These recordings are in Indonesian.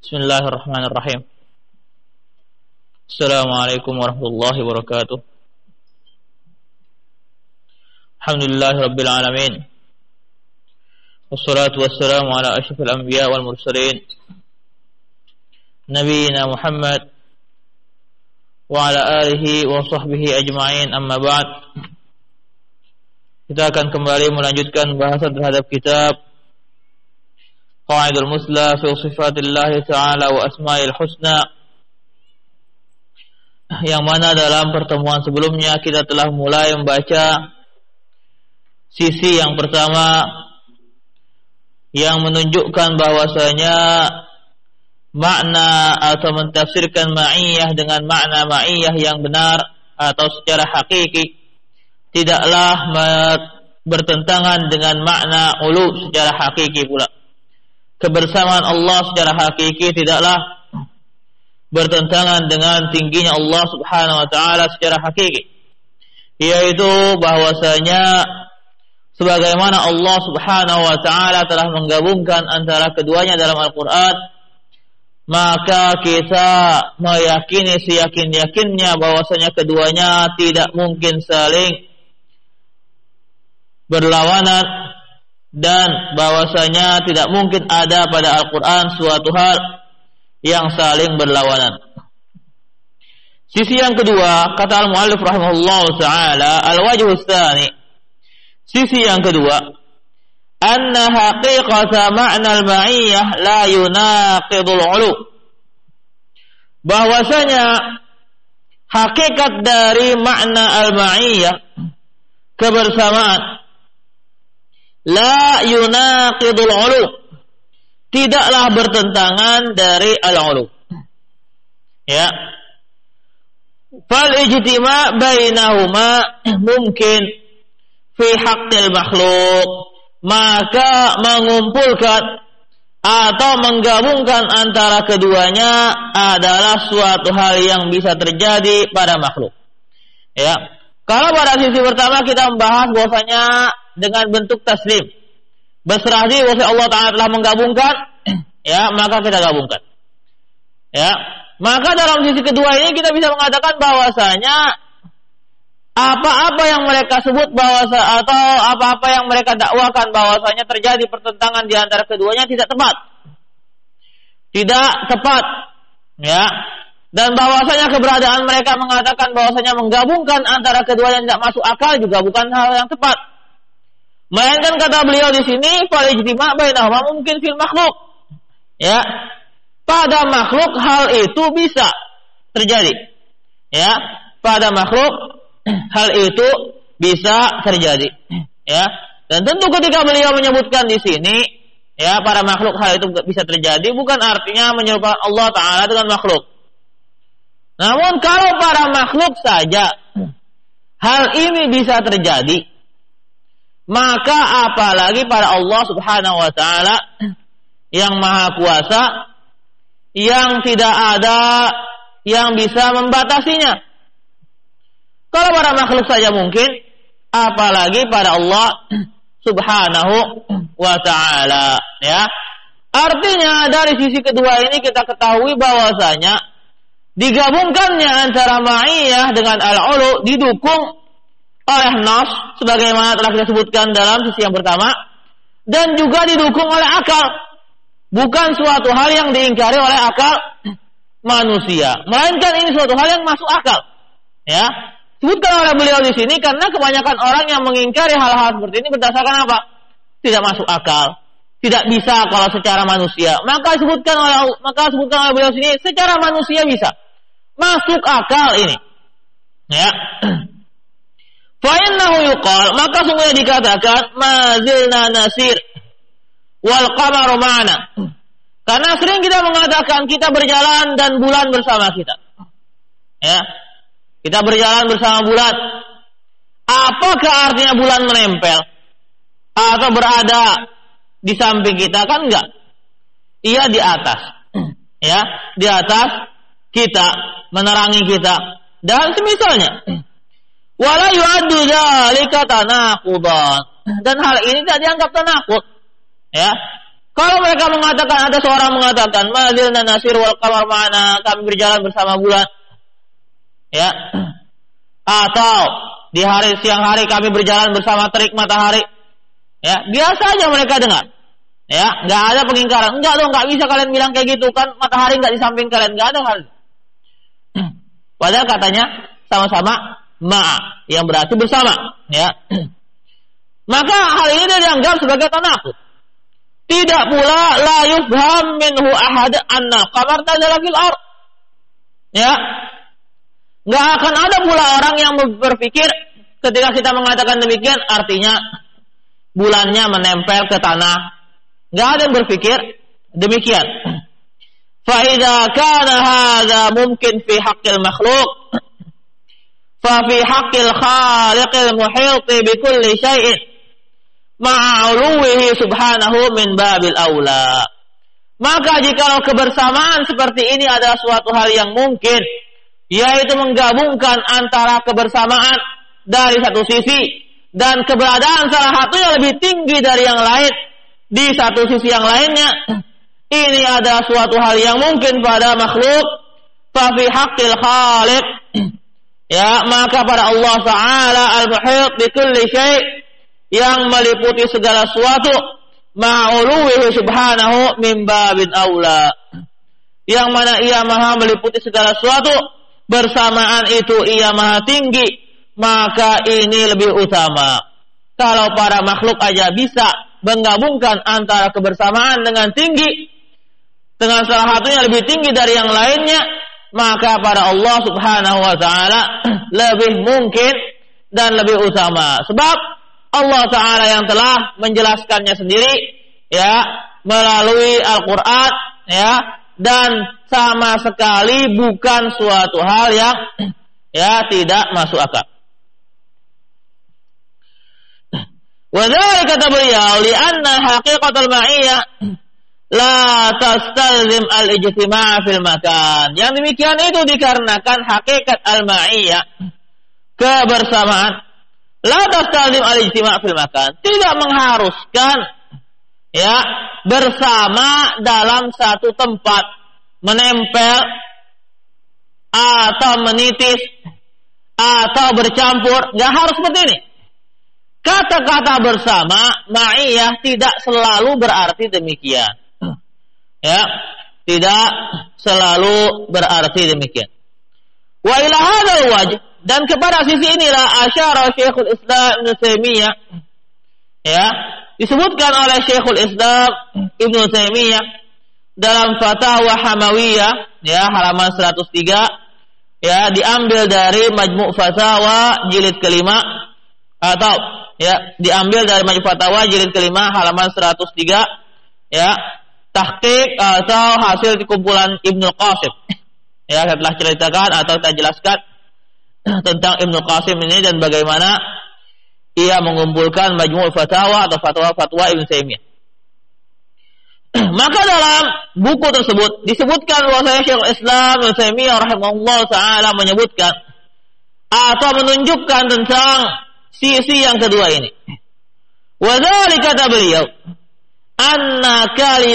Bismillahirrahmanirrahim. Assalamualaikum warahmatullahi wabarakatuh. Alhamdulillahirabbil alamin. Wassalatu wassalamu ala asyrafil anbiya wal mursalin. Nabiyina Muhammad wa ala alihi wa sahbihi ajma'in, amma ba'd. Kita akan kembali melanjutkan bahasan terhadap kitab Qawaidul Musla fi Sifatillah Ta'ala wa Asma'il Husna, yang mana dalam pertemuan sebelumnya kita telah mulai membaca sisi yang pertama yang menunjukkan bahwasanya makna atau mentafsirkan ma'iyah dengan makna ma'iyah yang benar atau secara hakiki tidaklah bertentangan dengan makna ulu secara hakiki pula. Kebersamaan Allah secara hakiki tidaklah bertentangan dengan tingginya Allah Subhanahu wa taala secara hakiki, yaitu bahwasanya sebagaimana Allah Subhanahu wa taala telah menggabungkan antara keduanya dalam Al-Qur'an, maka kita meyakini seyakin-yakinnya bahwasanya keduanya tidak mungkin saling berlawanan, dan bahwasanya tidak mungkin ada pada Al-Quran suatu hal yang saling berlawanan. Sisi yang kedua, kata al-muallif rahimahullah ta'ala, al-wajhu tsani, sisi yang kedua, anna haqiqata ma'na al-ma'iyyah la yunaqidul 'ulu, bahwasanya hakikat dari makna al-ma'iyyah, kebersamaan, la yunaqidul 'ulu, tidaklah bertentangan dari al-'ulu. Ya. Fal ijtima' bainahuma mungkin fi haqqil makhluk, maka mengumpulkan atau menggabungkan antara keduanya adalah suatu hal yang bisa terjadi pada makhluk. Ya. Kalau pada sisi pertama kita membahas bahwasanya dengan bentuk taslim, berserah diri bahwa Allah Ta'ala telah menggabungkan, ya, maka kita gabungkan. Ya, maka dalam sisi kedua ini kita bisa mengatakan bahwasanya apa-apa yang mereka sebut atau apa-apa yang mereka dakwakan bahwasanya terjadi pertentangan di antara keduanya tidak tepat. Tidak tepat. Ya. Dan bahwasanya keberadaan mereka mengatakan bahwasanya menggabungkan antara keduanya tidak masuk akal juga bukan hal yang tepat. Melainkan kata beliau di sini, fal ijtima' bainahuma mungkin fil makhluk. Ya. Pada makhluk hal itu bisa terjadi. Ya. Pada makhluk hal itu bisa terjadi. Ya. Dan tentu ketika beliau menyebutkan di sini, ya, pada makhluk hal itu bisa terjadi bukan artinya menyerupakan Allah Ta'ala dengan makhluk. Namun kalau para makhluk saja hal ini bisa terjadi, maka apalagi pada Allah Subhanahu wa taala yang Maha Kuasa, yang tidak ada yang bisa membatasinya. Kalau pada makhluk saja mungkin, apalagi pada Allah Subhanahu wa taala, ya. Artinya dari sisi kedua ini kita ketahui bahwasanya digabungkannya antara ma'iyah dengan al-'ulu didukung oleh nas sebagaimana telah kita sebutkan dalam sisi yang pertama, dan juga didukung oleh akal, bukan suatu hal yang diingkari oleh akal manusia, melainkan ini suatu hal yang masuk akal. Ya, sebutkan oleh beliau di sini karena kebanyakan orang yang mengingkari hal-hal seperti ini berdasarkan apa? Tidak masuk akal, tidak bisa kalau secara manusia. Maka sebutkan oleh beliau di sini secara manusia bisa, masuk akal ini. Ya. Fa innahu yuqal, maka sungguhnya dikatakan mazilna nasir wal qamaru ma'ana. Karena sering kita mengatakan kita berjalan dan bulan bersama kita. Ya. Kita berjalan bersama bulan. Apakah artinya bulan menempel atau berada di samping kita? Kan enggak. Ia di atas. Ya, di atas kita, menerangi kita dan semisalnya. Wala yu'addu dzalika tanaqudan. Dan hal ini tidak dianggap tanaqud. Ya. Kalau mereka mengatakan, ada seorang mengatakan, mazilna nasir wal qamar ma'ana, kami berjalan bersama bulan. Ya. Atau di hari siang hari kami berjalan bersama terik matahari. Ya, biasa aja mereka dengar. Ya, enggak ada pengingkaran. Enggak dong, enggak bisa kalian bilang kayak gitu kan, matahari enggak di samping kalian, enggak ada hal. Padahal katanya sama-sama ma'a, yang berarti bersama, ya. Maka hal ini dianggap sebagai tanaqud. Tidak pula la yufham minhu ahad anna qamar nazala fil ard. Ya. Enggak akan ada pula orang yang berpikir ketika kita mengatakan demikian artinya bulannya menempel ke tanah. Enggak ada yang berpikir demikian. Fa idza kana hadza mumkin fi haqqil makhluq fa fi haqqil khaliqil muhit bi kulli syai'in ma'uluwihi subhanahu min babil aula. Maka jikalau kebersamaan seperti ini adalah suatu hal yang mungkin, yaitu menggabungkan antara kebersamaan dari satu sisi dan keberadaan salah satunya lebih tinggi dari yang lain di satu sisi yang lainnya, ini adalah suatu hal yang mungkin pada makhluk. Fa fi haqqil khaliq, ya, maka pada Allah Ta'ala al-muhit bi kulli syai', yang meliputi segala sesuatu, ma'uluwihi subhanahu min babin aula, yang mana ia maha meliputi segala sesuatu, bersamaan itu ia maha tinggi, maka ini lebih utama. Kalau para makhluk aja bisa menggabungkan antara kebersamaan dengan tinggi, dengan salah satunya lebih tinggi dari yang lainnya, maka pada Allah Subhanahu wa Ta'ala lebih mungkin dan lebih utama. Sebab Allah Ta'ala yang telah menjelaskannya sendiri, ya, melalui Al-Quran, ya, dan sama sekali bukan suatu hal yang, ya, tidak masuk akal. Wadhali kata beliau, lianna haqiqatul ma'iyyah la tastalzim al-ijtima' fil makan. Yang demikian itu dikarenakan hakikat al-ma'iyyah, kebersamaan, la tastalzim al-ijtima' fil makan, tidak mengharuskan, ya, bersama dalam satu tempat, menempel atau menitis atau bercampur, enggak harus seperti ini. Kata-kata bersama ma'iyah tidak selalu berarti demikian. Ya, tidak selalu berarti demikian. Wa ila hadzal wajh, dan kepada sisi inilah asyara Syekhul Islam Ibnu Taimiyah, ya, disebutkan oleh Syekhul Islam Ibnu Taimiyah dalam Fatwa Hamawiyah, ya, halaman 103, ya, diambil dari Majmu' Fatawa jilid kelima, atau, ya, diambil dari Majmu' Fatawa jilid kelima halaman 103, ya, tahqiq atau hasil kumpulan Ibnu Qasim. Ya, saya telah ceritakan atau saya jelaskan tentang Ibnu Qasim ini dan bagaimana ia mengumpulkan Majmu' Fatawa atau fatwa-fatwa Ibnu Taimiyah. Maka dalam buku tersebut disebutkan bahwa Syekhul Islam Ibnu Taimiyah rahimahullah taala menyebutkan atau menunjukkan tentang sisi yang kedua ini. Wa dzalika kata beliau, anna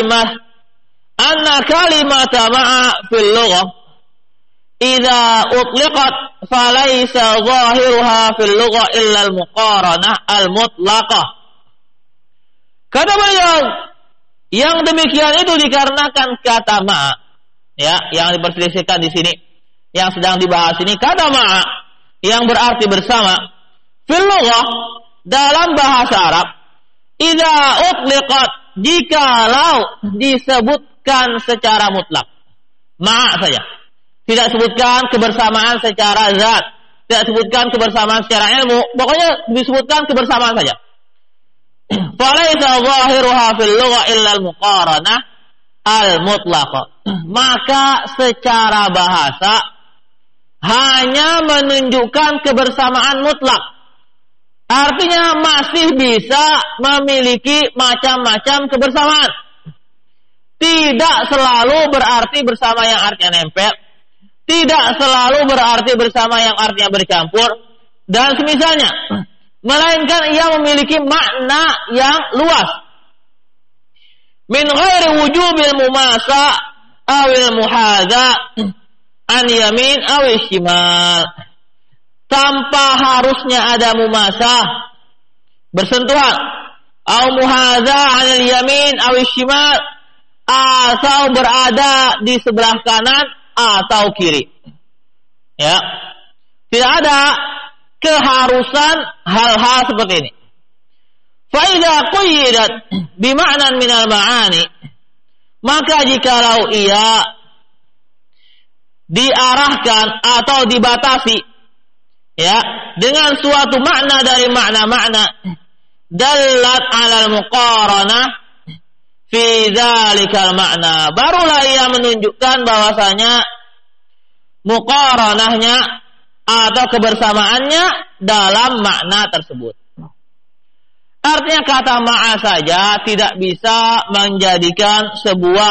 kalimata ma'a fil lughah idza utliqat falaysa zahiruha fil lughah illa al-muqaranah al-mutlaqah. Kata beliau, yang demikian itu dikarenakan kata ma'a, ya, yang diperselisihkan di sini, yang sedang dibahas ini, kata ma'a yang berarti bersama fil lughah dalam bahasa Arab, idza utliqat, jikalau disebutkan secara mutlak, ma'a saja, tidak sebutkan kebersamaan secara zat, tidak sebutkan kebersamaan secara ilmu, pokoknya disebutkan kebersamaan saja. Falaysa zahiruha fil lugha illa al-muqaranah al-mutlaqah. Maka secara bahasa hanya menunjukkan kebersamaan mutlak. Artinya masih bisa memiliki macam-macam kebersamaan. Tidak selalu berarti bersama yang artinya nempel, tidak selalu berarti bersama yang artinya bercampur, dan semisalnya, melainkan ia memiliki makna yang luas. min ghairi wujubil mumasa awil muhadza an yamin awil shimal, tanpa harusnya ada mumasa, bersentuhan, au muhadza anil yamin awil shimal, atau berada di sebelah kanan atau kiri. Ya, tidak ada keharusan hal-hal seperti ini. Fa idza qayyidat bima'nan minal ma'ani, maka jikalau ia diarahkan atau dibatasi ya dengan suatu makna dari makna-makna, dallat 'alal muqaranah fi dzalikal makna, barulah ia menunjukkan bahwasanya muqaranahnya atau kebersamaannya dalam makna tersebut. Artinya kata ma'a saja tidak bisa menjadikan sebuah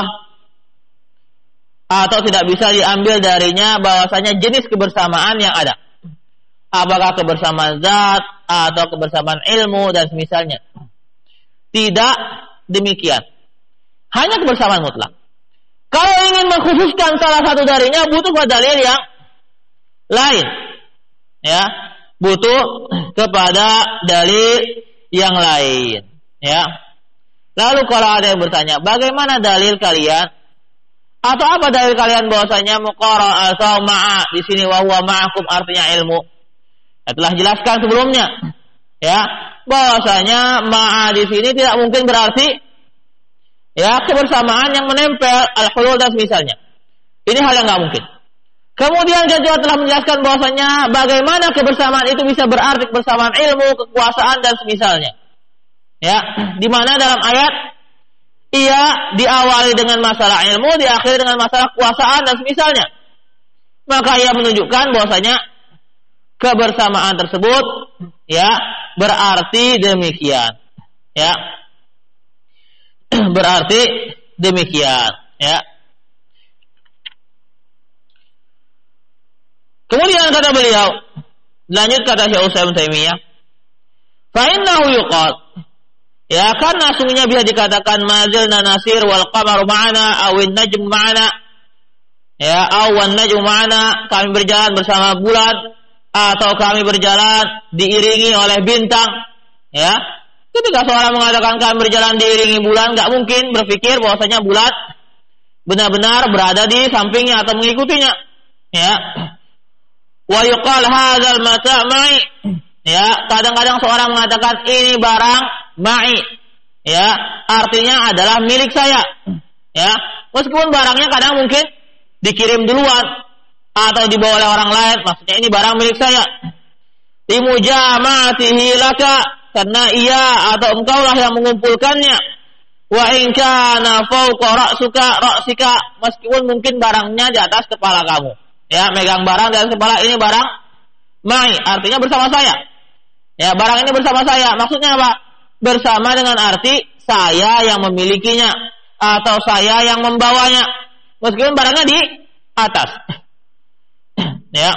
atau tidak bisa diambil darinya bahwasanya jenis kebersamaan yang ada. Apakah kebersamaan zat atau kebersamaan ilmu dan semisalnya. Tidak demikian. Hanya kebersamaan mutlak. Kalau ingin mengkhususkan salah satu darinya butuh pada dalil yang lain. Ya, butuh kepada dalil yang lain, ya. Lalu kalau ada yang bertanya, bagaimana dalil kalian? Atau apa dalil kalian bahwasanya muqara atau ma'a di sini wa huwa ma'akum artinya ilmu? Ya, telah jelaskan sebelumnya, ya, bahwasanya ma'a di sini tidak mungkin berarti ya kebersamaan yang menempel al-hulul dan semisalnya. Ini hal yang enggak mungkin. Kemudian kita telah menjelaskan bahwasanya bagaimana kebersamaan itu bisa berarti kebersamaan ilmu, kekuasaan dan semisalnya. Ya, di mana dalam ayat ia diawali dengan masalah ilmu, diakhiri dengan masalah kekuasaan dan semisalnya. Maka ia menunjukkan bahwasanya kebersamaan tersebut ya berarti demikian. Ya. Berarti demikian, ya. Kemudian kata beliau, lanjut kata Syekh Utsaimin Taimiyah, fa innahu yuqal, ya karena sungguhnya bisa dikatakan mazilna nasir wal qamaru ma'ana aw an-najm ma'ana, ya aw an-najm ma'ana, kami berjalan bersama bulan atau kami berjalan diiringi oleh bintang, ya. Ketika seorang mengatakan kami berjalan diiringi bulan, enggak mungkin berpikir bahwasanya bulan benar-benar berada di sampingnya atau mengikutinya, ya. Wa yuqal hadzal mata' ma'i, ya, kadang-kadang seorang mengatakan ini barang ma'i, ya, artinya adalah milik saya, ya, meskipun barangnya kadang mungkin dikirim duluan atau dibawa oleh orang lain, maksudnya ini barang milik saya. Limujama'atihi laka, karena ia atau engkaulah yang mengumpulkannya. Wa in kana fawqa ra'sika, meskipun mungkin barangnya di atas kepala kamu. Ya, megang barang di atas kepala, ini barang ma'i, artinya bersama saya. Ya, barang ini bersama saya. Maksudnya apa? Bersama dengan arti saya yang memilikinya atau saya yang membawanya. Meskipun barangnya di atas. Ya.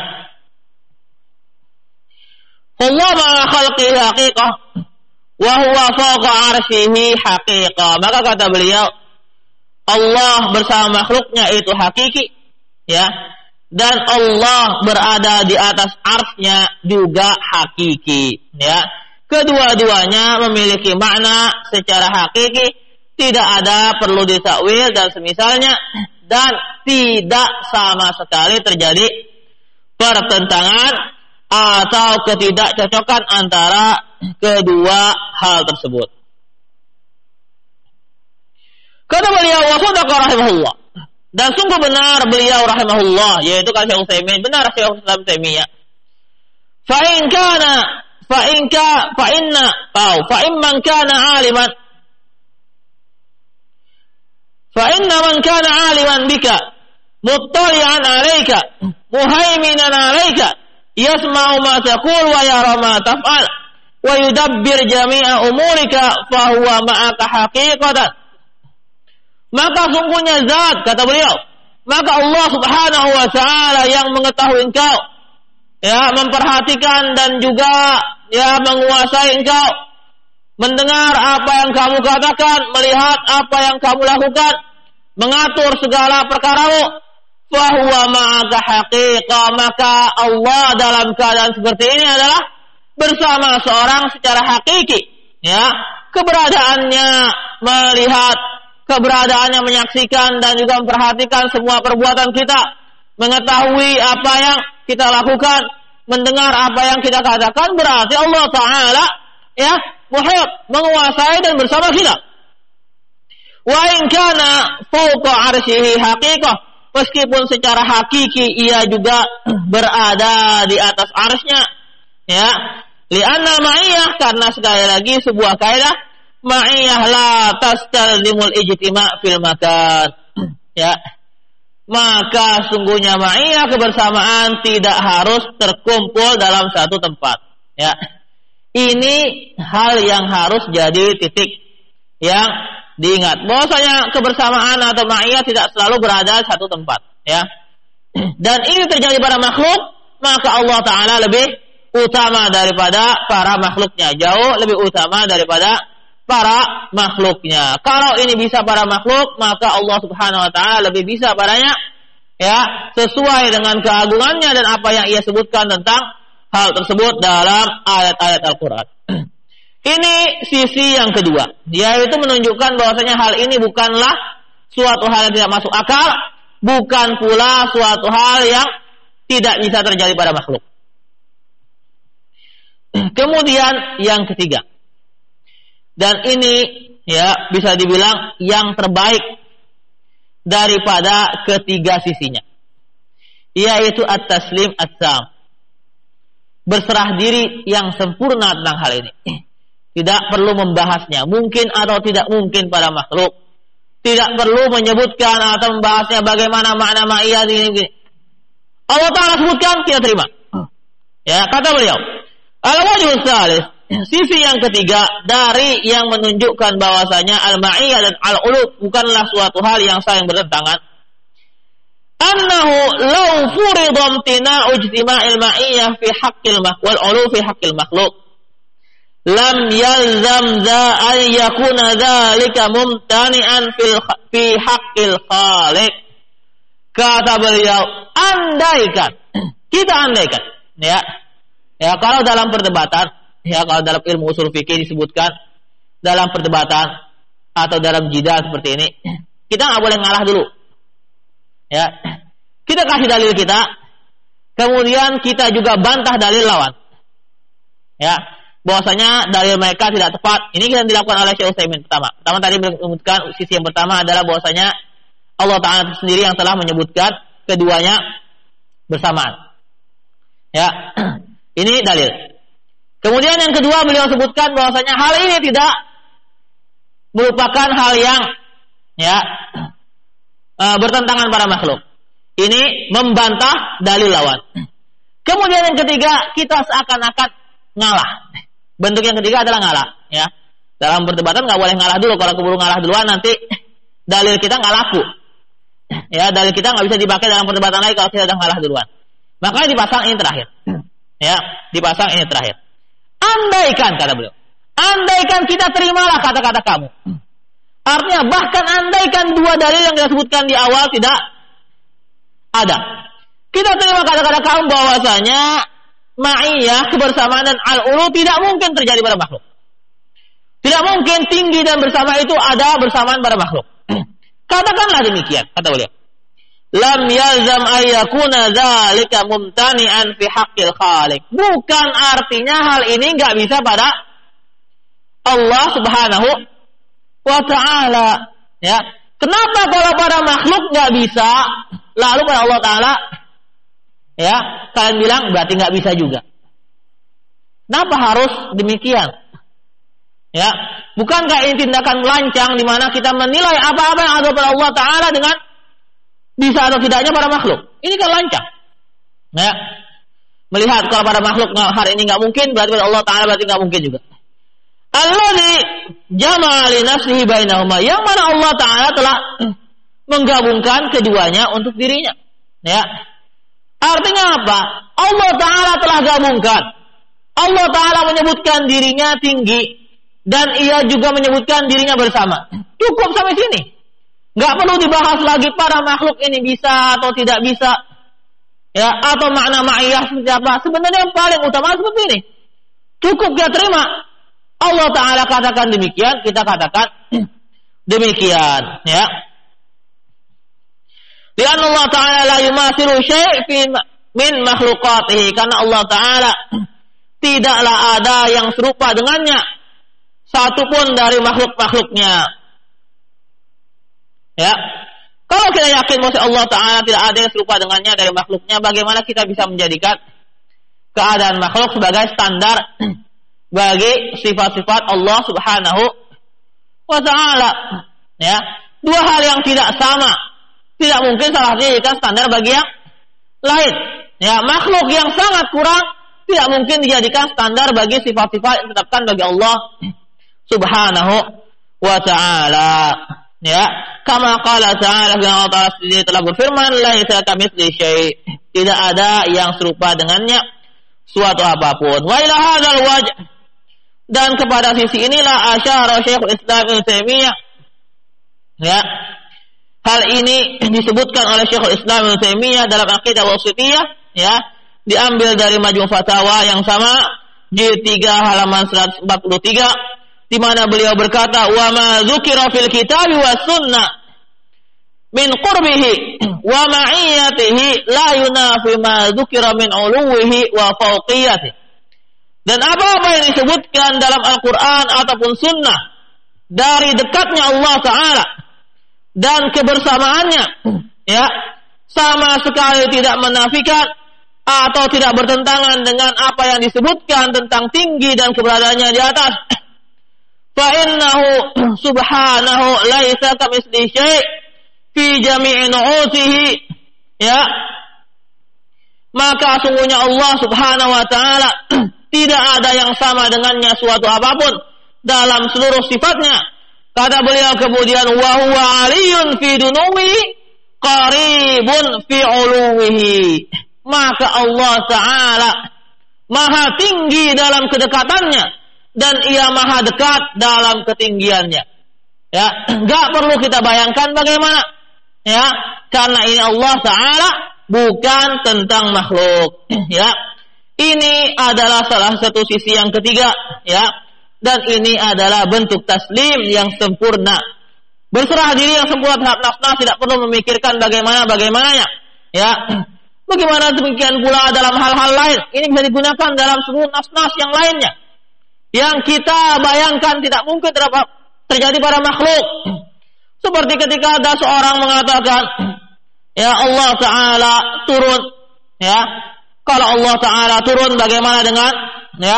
Allah ma'a khalqihi haqiqah wa huwa fawqa 'arsyihi haqiqah. Maka kata beliau, Allah bersama makhluknya itu hakiki, ya. Dan Allah berada di atas arsy-Nya juga hakiki, ya. Kedua-duanya memiliki makna secara hakiki, tidak ada perlu ditakwil dan semisalnya, dan tidak sama sekali terjadi pertentangan atau ketidakcocokan antara kedua hal tersebut. Kata beliau, wa sadaqa rahimahullah, dan sungguh benar beliau rahimahullah, yaitu kata Syekh Utsaimin, benar Syekh Islam Taimiyah. Fa imman kana aliman bika muttali'an 'alaika muhaiminan 'alaika yasma'u ma taqul wa yara ma taf'al wa yudabbir jami'a umurika fa huwa ma'aka haqiqatan. Maka sungguhnya zat, kata beliau, maka Allah Subhanahu wa ta'ala yang mengetahui engkau, ya, memperhatikan dan juga ya menguasai engkau, mendengar apa yang kamu katakan, melihat apa yang kamu lakukan, mengatur segala perkaramu. Fahuwa ma'aka haqiqah, maka Allah dalam keadaan seperti ini adalah bersama seorang secara hakiki, ya, keberadaannya melihat, keberadaannya menyaksikan dan juga memperhatikan semua perbuatan kita, mengetahui apa yang kita lakukan, mendengar apa yang kita katakan, berarti Allah Ta'ala, ya, muhit, menguasai dan bersama kita. Wa in kana fawqa arsyihi haqiqah, meskipun secara hakiki ia juga berada di atas arsy-Nya, ya. Li'anna ma'iyah, karena sekali lagi sebuah kaidah, ma'iyah la tastalzimul ijtima' fil makan, ya. Maka sungguhnya ma'iyah, kebersamaan, tidak harus terkumpul dalam satu tempat, ya. Ini hal yang harus jadi titik yang diingat, bahwasanya kebersamaan atau ma'iyah tidak selalu berada di satu tempat, ya. Dan ini terjadi pada makhluk, maka Allah Ta'ala lebih utama daripada para makhluknya, jauh lebih utama daripada para makhluknya. Kalau ini bisa para makhluk, maka Allah Subhanahu Wa Ta'ala lebih bisa padanya, ya, sesuai dengan keagungannya dan apa yang ia sebutkan tentang hal tersebut dalam ayat-ayat Al-Quran. Ini sisi yang kedua, yaitu menunjukkan bahwasanya hal ini bukanlah suatu hal yang tidak masuk akal, bukan pula suatu hal yang tidak bisa terjadi pada makhluk. Kemudian yang ketiga, dan ini, ya, bisa dibilang yang terbaik daripada ketiga sisinya, yaitu at-taslim at-tam, berserah diri yang sempurna tentang hal ini. Tidak perlu membahasnya, mungkin atau tidak mungkin pada makhluk. Tidak perlu menyebutkan atau membahasnya bagaimana makna ma'iyah ini. Allah Ta'ala sebutkan, kita terima. Ya, kata beliau, al-wajhul tsalits, sisi yang ketiga dari yang menunjukkan bahwasanya al-ma'iyah dan al-ulu bukanlah suatu hal yang saling bertentangan. Annahu law furida imtina'u ijtima'il ma'iyah fi haqqil wal ulu fi haqqil makhluq, lam yalzam an yakuna dzalika mumtani'an fi haqqil khaliq. Kata beliau, andaikan, kita andaikan, ya. Ya, kalau dalam perdebatan, ya, kalau dalam ilmu usul fikih disebutkan dalam perdebatan atau dalam jidal seperti ini, kita enggak boleh ngalah dulu. Ya. Kita kasih dalil kita, kemudian kita juga bantah dalil lawan. Ya. Bahwasanya dalil mereka tidak tepat. Ini yang dilakukan oleh Syekh Utsaimin pertama. Pertama tadi menyebutkan sisi yang pertama adalah bahwasanya Allah Ta'ala sendiri yang telah menyebutkan keduanya bersamaan. Ya, ini dalil. Kemudian yang kedua beliau sebutkan bahwasanya hal ini tidak merupakan hal yang, ya, bertentangan para makhluk. Ini membantah dalil lawan. Kemudian yang ketiga, kita seakan-akan ngalah. Bentuk yang ketiga adalah ngalah, ya. Dalam perdebatan nggak boleh ngalah dulu. Kalau keburu ngalah duluan, nanti dalil kita nggak laku. Ya, dalil kita nggak bisa dipakai dalam perdebatan lagi kalau kita udah ngalah duluan. Makanya dipasang ini terakhir. Ya, dipasang ini terakhir. Andaikan, kata beliau, andaikan kita terimalah kata-kata kamu. Artinya bahkan andaikan dua dalil yang kita sebutkan di awal tidak ada, kita terima kata-kata kamu bahwasanya ma'iyah, kebersamaan dan al-ulu tidak mungkin terjadi pada makhluk. Tidak mungkin tinggi dan bersama itu ada bersamaan pada makhluk. Katakanlah demikian, kata beliau. Lam yalzam ayyakuna dzalika mumtani'an fi haqqil khaliq. Bukan artinya hal ini enggak bisa pada Allah Subhanahu wa Ta'ala, ya. Kenapa kalau pada makhluk enggak bisa, lalu pada Allah Ta'ala, ya, kalian bilang berarti nggak bisa juga. Kenapa harus demikian? Ya, bukankah ini tindakan melancang di mana kita menilai apa-apa yang ada pada Allah Ta'ala dengan bisa atau tidaknya para makhluk? Ini kan lancang. Ya, melihat kalau pada makhluk hari ini nggak mungkin, berarti pada Allah Ta'ala berarti nggak mungkin juga. Alladzi jama'a li nafsihi bainahuma, yang mana Allah Ta'ala telah menggabungkan keduanya untuk dirinya. Ya. Artinya apa? Allah Ta'ala telah gabungkan. Allah Ta'ala menyebutkan dirinya tinggi. dan ia juga menyebutkan dirinya bersama. Cukup sampai sini. Nggak perlu dibahas lagi para makhluk ini bisa atau tidak bisa, ya, atau makna ma'iyah seperti apa. Sebenarnya yang paling utama seperti ini. Cukup kita terima. Allah Ta'ala katakan demikian, kita katakan demikian, ya. Lian Allah Ta'ala la yumathilu syai' min makhluqatihi, karena Allah Ta'ala tidaklah ada yang serupa dengannya satupun dari makhluk-makhluknya. Ya, kalau kita yakin bahwa Allah Ta'ala tidak ada yang serupa dengannya dari makhluknya, bagaimana kita bisa menjadikan keadaan makhluk sebagai standar bagi sifat-sifat Allah Subhanahu wa Ta'ala? Ya, dua hal yang tidak sama, tidak mungkin salah satunya dijadikan standar bagi yang lain. Ya, makhluk yang sangat kurang tidak mungkin dijadikan standar bagi sifat-sifat yang ditetapkan bagi Allah Subhanahu wa Ta'ala. Ya, kama qala ta'ala, Allah Ta'ala sendiri telah berfirman, laisa kamitslihi syai', tidak ada yang serupa dengannya suatu apapun. Wa ila hadzal wajh, dan kepada sisi inilah asyara Syekhul Islam Ibnu Taimiyah. Ya, hal ini disebutkan oleh Syekhul Islam Ibnu Taimiyah dalam Aqidah Wasithiyah, ya, diambil dari Majmu' Fatawa yang sama jilid 3 halaman 143, di mana beliau berkata, wa ma dzukira fil kitab was sunnah min qurbihi wa ma'iyatihi la yunafi ma dzukira min uluwihi wa fawqiyatihi. Dan apa-apa yang disebutkan dalam Al-Qur'an ataupun sunnah dari dekatnya Allah Ta'ala dan kebersamaannya, ya, sama sekali tidak menafikan atau tidak bertentangan dengan apa yang disebutkan tentang tinggi dan keberadaannya di atas. Fa innahu subhanahu laisa kamitslihi syai' fi jami'i nu'utihi, ya, maka sungguhnya Allah Subhanahu wa Ta'ala tidak ada yang sama dengannya suatu apapun dalam seluruh sifatnya. Kata beliau kemudian, wa huwa 'aliyyun fi dunuwihi qaribun fi 'uluwihi, maka Allah Ta'ala maha tinggi dalam kedekatannya dan ia maha dekat dalam ketinggiannya. Ya, enggak perlu kita bayangkan bagaimana, ya, karena ini Allah Ta'ala bukan tentang makhluk. Ya, ini adalah salah satu sisi yang ketiga, ya, dan ini adalah bentuk taslim yang sempurna, berserah diri yang sempurna terhadap nafsu, tidak perlu memikirkan bagaimana-bagaimananya. Ya, bagaimana demikian pula dalam hal-hal lain, ini bisa digunakan dalam seluruh nas-nas yang lainnya yang kita bayangkan tidak mungkin terjadi pada makhluk. Seperti ketika ada seorang mengatakan, ya, Allah Ta'ala turun, ya, kalau Allah Ta'ala turun bagaimana dengan, ya,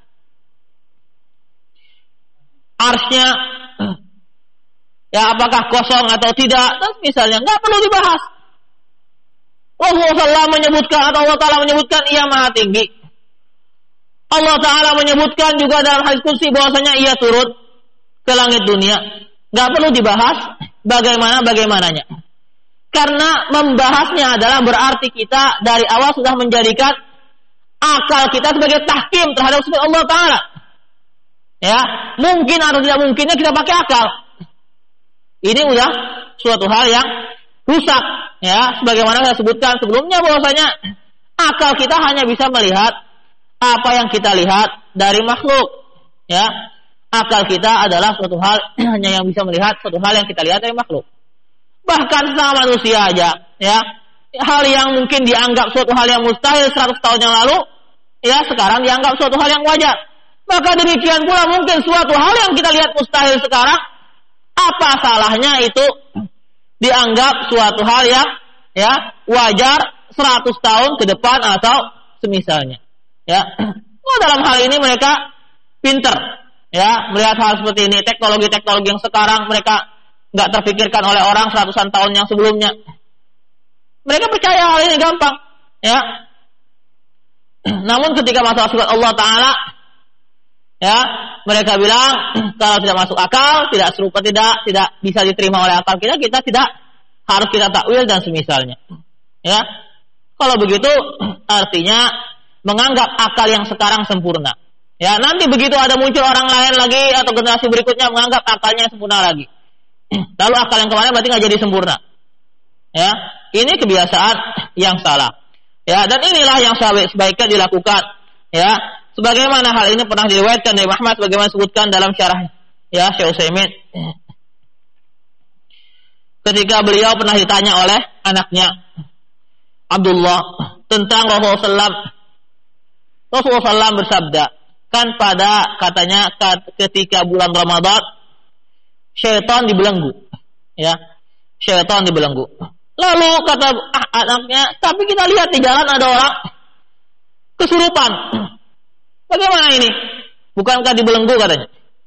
arsy-Nya, ya, apakah kosong atau tidak, dan misalnya nggak perlu dibahas. Rasulullah SAW menyebutkan atau Allah Ta'ala menyebutkan ia maha tinggi. Allah Ta'ala menyebutkan juga dalam hadits qudsi bahwasanya ia turun ke langit dunia. Nggak perlu dibahas bagaimananya. Karena membahasnya adalah berarti kita dari awal sudah menjadikan akal kita sebagai tahkim terhadap sifat Allah Ta'ala. Ya, mungkin atau tidak mungkinnya kita pakai akal. Ini udah suatu hal yang rusak. Ya, sebagaimana saya sebutkan sebelumnya bahwasanya akal kita hanya bisa melihat apa yang kita lihat dari makhluk. Ya, akal kita adalah suatu hal hanya yang bisa melihat suatu hal yang kita lihat dari makhluk. Bahkan sama manusia aja, ya, hal yang mungkin dianggap suatu hal yang mustahil 100 tahun yang lalu, ya, sekarang dianggap suatu hal yang wajar. Maka demikian pula mungkin suatu hal yang kita lihat mustahil sekarang, apa salahnya itu dianggap suatu hal yang, ya, wajar 100 tahun ke depan atau semisalnya. Ya, dalam hal ini mereka pinter, ya, melihat hal seperti ini. Teknologi-teknologi yang sekarang mereka nggak terpikirkan oleh orang seratusan tahun yang sebelumnya. Mereka percaya hal ini gampang, ya. Namun ketika masalah sifat Allah Ta'ala, ya, mereka bilang kalau tidak masuk akal, tidak serupa, tidak bisa diterima oleh akal kita tidak harus kita takwil dan semisalnya. Ya, kalau begitu artinya menganggap akal yang sekarang sempurna, Ya, nanti begitu ada muncul orang lain lagi atau generasi berikutnya menganggap akalnya sempurna lagi. Lalu akal yang kemarin berarti nggak jadi sempurna. Ya, ini kebiasaan yang salah. Ya, dan inilah yang sebaiknya dilakukan. Ya, sebagaimana hal ini pernah diriwayatkan dari Muhammad, bagaimana disebutkan dalam syarah ya Syekh Utsaimin. Ketika beliau pernah ditanya oleh anaknya Abdullah tentang Rasulullah SAW bersabda, kan pada katanya ketika bulan Ramadan syaitan dibelenggu, ya, syaitan dibelenggu. Lalu kata anaknya, tapi kita lihat di jalan ada orang kesurupan. Bagaimana ini? Bukankah dibelenggu katanya?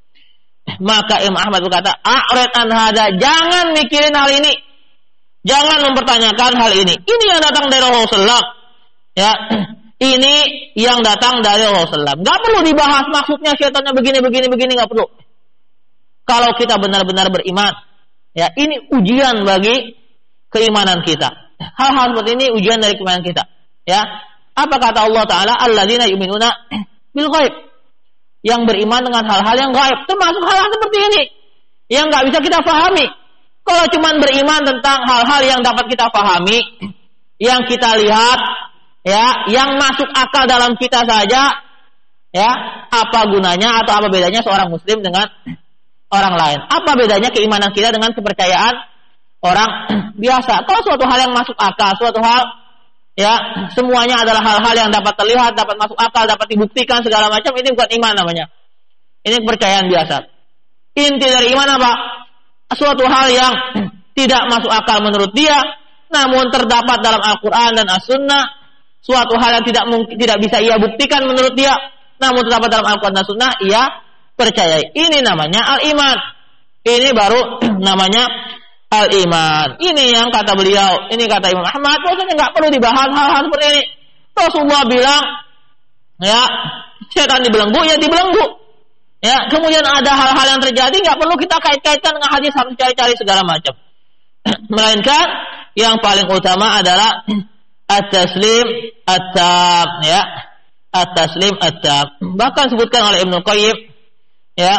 Maka Imam Ahmad berkata, a'rid an hada, jangan mikirin hal ini. Jangan mempertanyakan hal ini. Ini yang datang dari Rasulullah. Ya, ini yang datang dari Rasulullah. Enggak perlu dibahas maksudnya syaitannya begini enggak perlu. Kalau kita benar-benar beriman, ya, ini ujian bagi keimanan kita. Hal-hal seperti ini ujian dari keimanan kita. Ya, apa kata Allah Taala? Alladzina yu'minuna bil ghaib. Yang beriman dengan hal-hal yang gaib, termasuk hal-hal seperti ini yang nggak bisa kita pahami. Kalau cuma beriman tentang hal-hal yang dapat kita pahami, yang kita lihat, ya, yang masuk akal dalam kita saja, ya, apa gunanya atau apa bedanya seorang muslim dengan orang lain? Apa bedanya keimanan kita dengan kepercayaan orang biasa? Kalau suatu hal yang masuk akal, suatu hal, ya, semuanya adalah hal-hal yang dapat terlihat, dapat masuk akal, dapat dibuktikan segala macam, ini bukan iman namanya. Ini kepercayaan biasa. Inti dari iman apa? Suatu hal yang tidak masuk akal menurut dia, namun terdapat dalam Al-Quran dan As-Sunnah. Suatu hal yang tidak bisa ia buktikan menurut dia, namun terdapat dalam Al-Quran dan Sunnah, ia percayai. Ini namanya al-iman. Ini baru namanya al-iman. Ini yang kata beliau, ini kata Imam Ahmad, maksudnya nggak perlu dibahas hal-hal seperti ini. Rasulullah bilang, ya, setan dibelenggu, ya dibelenggu. Ya, kemudian ada hal-hal yang terjadi, nggak perlu kita kait-kaitkan dengan hadis, harus cari-cari segala macam. Melainkan yang paling utama adalah at-taslim at-tam, ya, at-taslim at-tam. Bahkan sebutkan oleh Ibnu Qayyim, ya,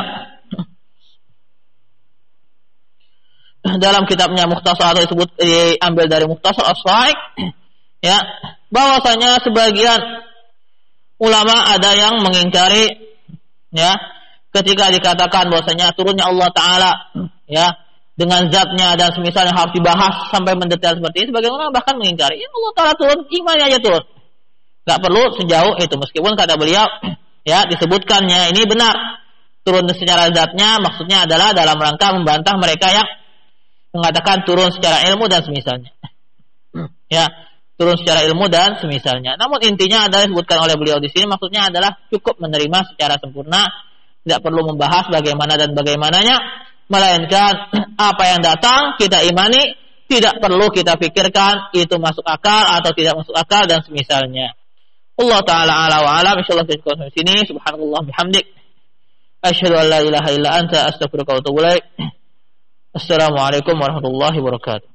dalam kitabnya Mukhtasar, atau disebut diambil dari Mukhtasar As-Sa'iq, ya, bahwasanya sebagian ulama ada yang mengingkari, ya, ketika dikatakan bahwasanya turunnya Allah Taala, ya, dengan zatnya dan semisalnya harus dibahas sampai mendetail seperti ini, sebagian ulama bahkan mengingkari, ya, Allah Taala turun, imannya aja turun, nggak perlu sejauh itu. Meskipun kata beliau, ya, disebutkannya ini benar, turun secara zatnya, maksudnya adalah dalam rangka membantah mereka yang mengatakan turun secara ilmu dan semisalnya. Ya, turun secara ilmu dan semisalnya. Namun intinya adalah disebutkan oleh beliau di sini, maksudnya adalah cukup menerima secara sempurna, tidak perlu membahas bagaimana dan bagaimananya, melainkan apa yang datang kita imani, tidak perlu kita pikirkan itu masuk akal atau tidak masuk akal dan semisalnya. Allah Taala ala wa alam. Insyaallah kita cukup di sini. Subhanallah bihamdik, asyhadu an la ilaha illa anta, astaghfiruka wa atubu ilaik. Assalamualaikum warahmatullahi wabarakatuh.